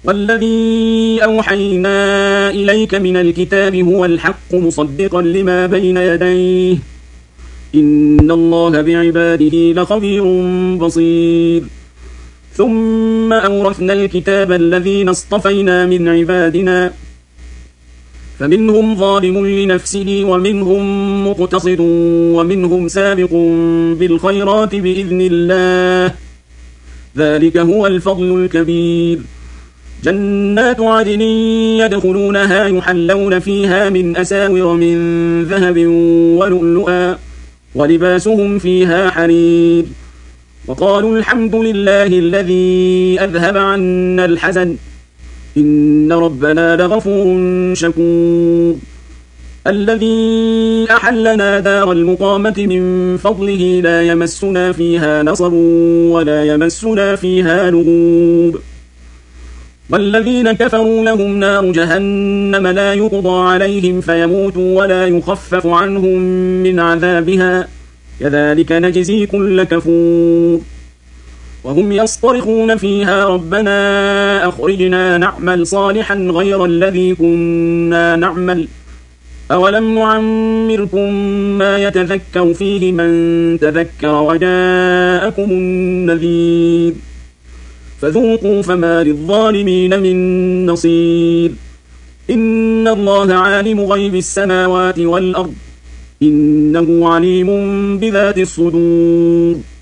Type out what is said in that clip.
والذي أوحينا إليك من الكتاب هو الحق مصدقا لما بين يديه إن الله بعباده لخبير بصير ثم أورثنا الكتاب الذين اصطفينا من عبادنا فمنهم ظالم لنفسه ومنهم مقتصد ومنهم سابق بالخيرات بإذن الله ذلك هو الفضل الكبير جنات عدن يدخلونها يحلون فيها من أساور من ذهب ولؤلؤا ولباسهم فيها حرير وقالوا الحمد لله الذي أذهب عنا الحزن إن ربنا لغفور شكور الذي أحلنا دار المقامة من فضله لا يمسنا فيها نصب ولا يمسنا فيها لغوب والذين كفروا لهم نار جهنم لا يقضى عليهم فيموتوا ولا يخفف عنهم من عذابها كذلك نجزي كل كفور وهم يصطرخون فيها ربنا أخرجنا نعمل صالحا غير الذي كنا نعمل أولم نعمركم ما يتذكر فيه من تذكر وجاءكم النذير فذوقوا فما للظالمين من نصير إن الله عالم غيب السماوات والأرض إنه عليم بذات الصدور